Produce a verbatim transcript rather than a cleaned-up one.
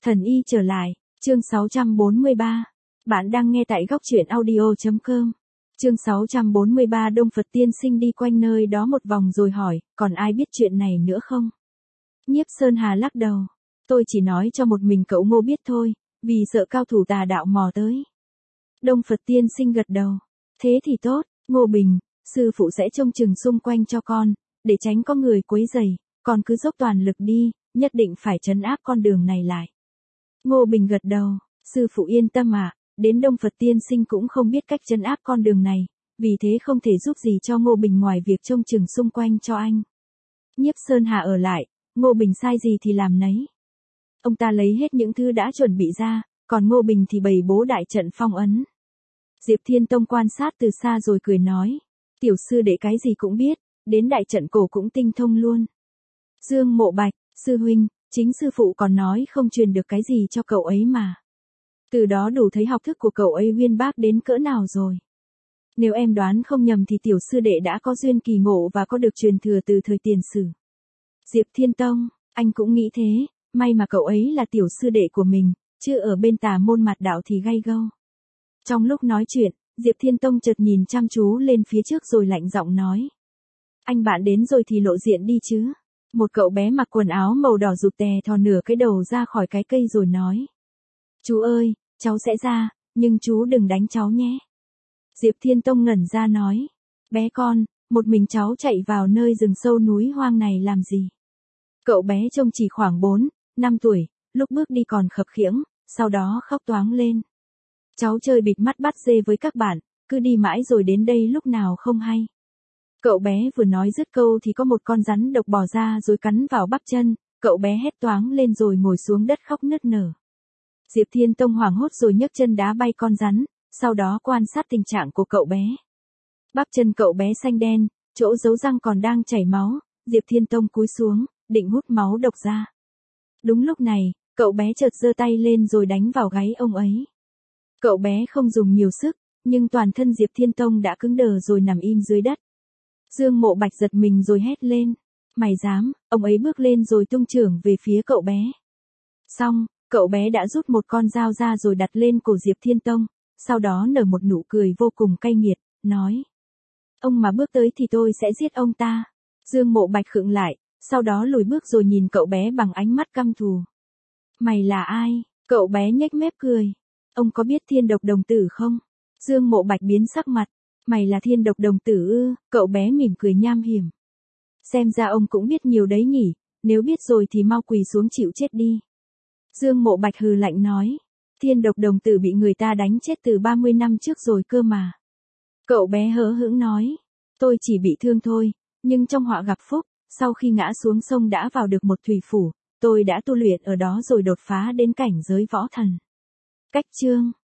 Thần y trở lại, chương sáu trăm bốn mươi ba. Bạn đang nghe tại góc truyện audio chấm com. Chương sáu trăm bốn mươi ba. Đông Phật tiên sinh đi quanh nơi đó một vòng rồi hỏi, còn ai biết chuyện này nữa không? Nhiếp Sơn Hà lắc đầu. Tôi chỉ nói cho một mình cậu Ngô biết thôi, vì sợ cao thủ tà đạo mò tới. Đông Phật tiên sinh gật đầu. Thế thì tốt, Ngô Bình, sư phụ sẽ trông chừng xung quanh cho con, để tránh có người quấy rầy, con cứ dốc toàn lực đi, nhất định phải trấn áp con đường này lại. Ngô Bình gật đầu, sư phụ yên tâm ạ, à, đến Đông Phật tiên sinh cũng không biết cách trấn áp con đường này, vì thế không thể giúp gì cho Ngô Bình ngoài việc trông chừng xung quanh cho anh. Nhiếp Sơn Hà ở lại, Ngô Bình sai gì thì làm nấy. Ông ta lấy hết những thứ đã chuẩn bị ra, còn Ngô Bình thì bày bố đại trận phong ấn. Diệp Thiên Tông quan sát từ xa rồi cười nói, tiểu sư đệ cái gì cũng biết, đến đại trận cổ cũng tinh thông luôn. Dương Mộ Bạch, sư huynh, chính sư phụ còn nói không truyền được cái gì cho cậu ấy mà. Từ đó đủ thấy học thức của cậu ấy uyên bác đến cỡ nào rồi. Nếu em đoán không nhầm thì tiểu sư đệ đã có duyên kỳ ngộ và có được truyền thừa từ thời tiền sử. Diệp Thiên Tông, anh cũng nghĩ thế, may mà cậu ấy là tiểu sư đệ của mình, chứ ở bên tà môn mạt đạo thì gay gâu. Trong lúc nói chuyện, Diệp Thiên Tông chợt nhìn chăm chú lên phía trước rồi lạnh giọng nói. Anh bạn đến rồi thì lộ diện đi chứ. Một cậu bé mặc quần áo màu đỏ rụt tè thò nửa cái đầu ra khỏi cái cây rồi nói. Chú ơi, cháu sẽ ra, nhưng chú đừng đánh cháu nhé. Diệp Thiên Tông ngẩn ra nói. Bé con, một mình cháu chạy vào nơi rừng sâu núi hoang này làm gì? Cậu bé trông chỉ khoảng bốn, năm tuổi, lúc bước đi còn khập khiễng, sau đó khóc toáng lên. Cháu chơi bịt mắt bắt dê với các bạn, cứ đi mãi rồi đến đây lúc nào không hay. Cậu bé vừa nói dứt câu thì có một con rắn độc bò ra rồi cắn vào bắp chân, cậu bé hét toáng lên rồi ngồi xuống đất khóc nức nở. Diệp Thiên Tông hoảng hốt rồi nhấc chân đá bay con rắn, sau đó quan sát tình trạng của cậu bé. Bắp chân cậu bé xanh đen, chỗ dấu răng còn đang chảy máu, Diệp Thiên Tông cúi xuống, định hút máu độc ra. Đúng lúc này, cậu bé chợt giơ tay lên rồi đánh vào gáy ông ấy. Cậu bé không dùng nhiều sức, nhưng toàn thân Diệp Thiên Tông đã cứng đờ rồi nằm im dưới đất. Dương Mộ Bạch giật mình rồi hét lên. Mày dám, ông ấy bước lên rồi tung chưởng về phía cậu bé. Xong, cậu bé đã rút một con dao ra rồi đặt lên cổ Diệp Thiên Tông, sau đó nở một nụ cười vô cùng cay nghiệt, nói. Ông mà bước tới thì tôi sẽ giết ông ta. Dương Mộ Bạch khựng lại, sau đó lùi bước rồi nhìn cậu bé bằng ánh mắt căm thù. Mày là ai? Cậu bé nhếch mép cười. Ông có biết Thiên Độc Đồng Tử không? Dương Mộ Bạch biến sắc mặt. Mày là Thiên Độc Đồng Tử ư? Cậu bé mỉm cười nham hiểm. Xem ra ông cũng biết nhiều đấy nhỉ, nếu biết rồi thì mau quỳ xuống chịu chết đi. Dương Mộ Bạch hừ lạnh nói. Thiên Độc Đồng Tử bị người ta đánh chết từ ba mươi năm trước rồi cơ mà. Cậu bé hớ hững nói. Tôi chỉ bị thương thôi, nhưng trong họa gặp phúc, sau khi ngã xuống sông đã vào được một thủy phủ, tôi đã tu luyện ở đó rồi đột phá đến cảnh giới võ thần. Cách chương